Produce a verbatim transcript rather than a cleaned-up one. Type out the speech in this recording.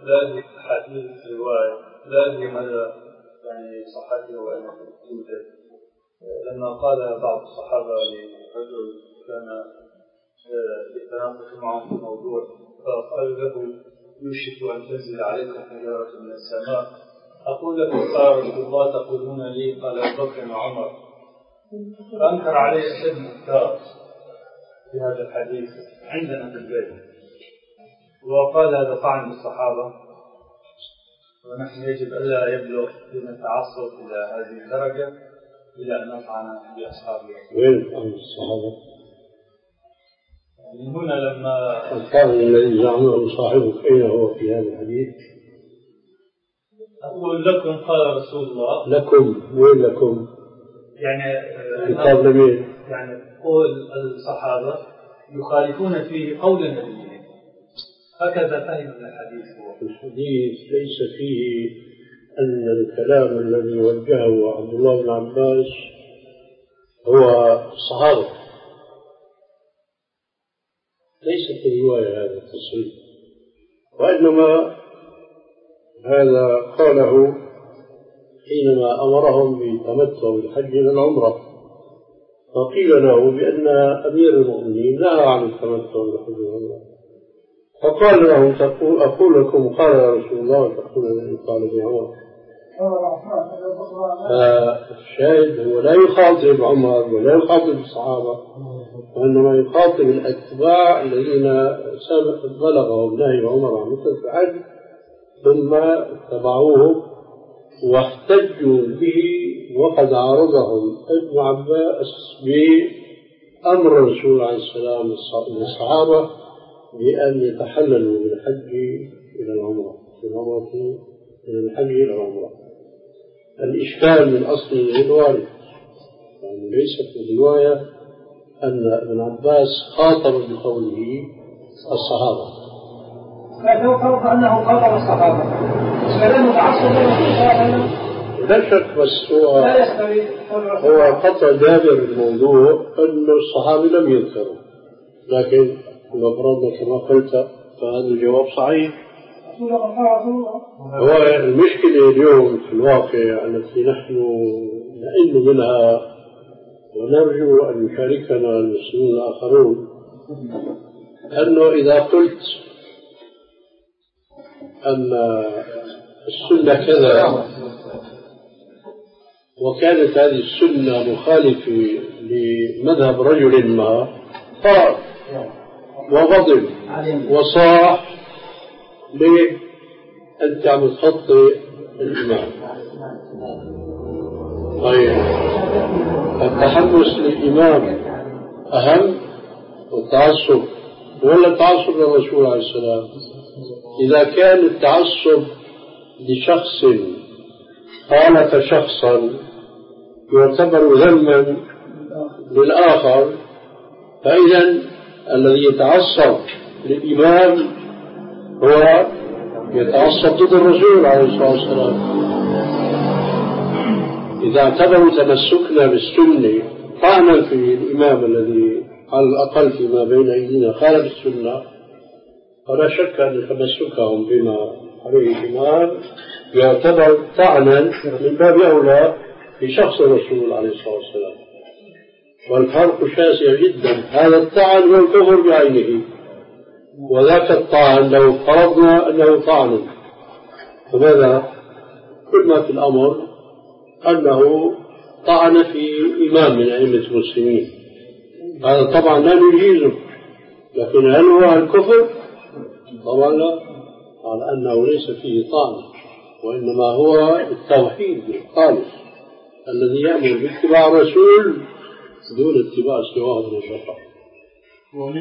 هذه الحديث رواية لا أدري ماذا يعني صحته وأنه توجد، لما قال بعض الصحابة لرجل كان يتناقش معهم في موضوع فقال له يوشك أن تنزل عليكم حجارة من السماء، أقول له قال رسول الله تقولون لي؟ قال أبو بكر وعمر. فأنكر عليه أشد إنكار في هذا الحديث عندنا في البيت، وقال هذا طعن بالصحابة، ونحن يجب ألا يبلغ بنا التعصب إلى هذه الدرجة إلى أن نطعن بأصحاب الرسول. وين طعن الصحابة؟ من هنا لما الطعن الذي زعمه صاحبك أين هو في هذا الحديث؟ أقول لكم قال رسول الله. لكم وين لكم؟ يعني كتاب نبيل، يعني قول الصحابة يخالفون فيه قول النبي، هكذا فهم من الحديث. هو الحديث ليس فيه أن الكلام الذي وجهه عبد الله بن عباس هو الصحابة، ليس في الرواية هذا التصريح، وإنما هذا قاله حينما أمرهم بالتمتع بالحج إلى العمرة، فقيل له بأن أمير المؤمنين نهى عن التمتع بالحج إلى العمرة، فقال لهم تقول أقول لكم قال يا رسول الله وتقول لي قال ابن عمر. فالشاهد هو لا يخاطب عمر ولا يخاطب الصحابة، وإنما يخاطب الأتباع الذين بلغهم نهي عمر عن مثل الحج ثم اتبعوه واحتجوا به، وقد عارضهم ابن عباس بأمر الرسول عليه السلام للصحابة بأن يتحللوا بالحج إلى العمرة، في العمرة من الحج إلى العمرة. الإشكال من أصل الوارد، يعني ليس في الرواية أن ابن عباس خاطب بقوله الصحابة، لو فرض أنه خاطب الصحابة فلم يتعصب لا شك، بس هو هو خطأ جابر الموضوع أن الصحابة لم يذكروا، لكن لو فرضنا كما قلت فهذا الجواب صحيح. هو المشكلة اليوم في الواقع التي نحن نئن منها ونرجو أن يشاركنا المسلمين الآخرون، أنه إذا قلت أن السنة كذا وكانت هذه السنة مخالفة لمذهب رجل ما قال وغضب وصاح، ليه أنت عم تخطئ الإمام؟ طيب التحمس للإمام أهم والتعصب ولا التعصب للرسول عليه السلام؟ إذا كان التعصب لشخص خالف شخصا يعتبر ذما للآخر، فإذا الذي يتعصب للإمام هو يتعصب ضد الرسول عليه الصلاة والسلام. إذا اعتبروا تمسكنا بالسنة طعنا في الإمام الذي على الأقل فيما بين أيدينا خالف السنة، فلا شك أن تمسكهم بما عليه الإمام يعتبر طعنا من باب أولى في شخص الرسول عليه الصلاة والسلام. والفرق شاسع جدا، هذا الطعن هو الكفر بعينه، وذاك الطعن لو فرضنا أنه طعن، فماذا؟ كل ما في الأمر أنه طعن في إمام من أئمة المسلمين، هذا طبعا لا نجيزه، لكن هل هو الكفر؟ طبعا لا، على أنه ليس فيه طعن، وإنما هو التوحيد الخالص الذي يأمر باتباع الرسول دون اتباع سواه من الشرع.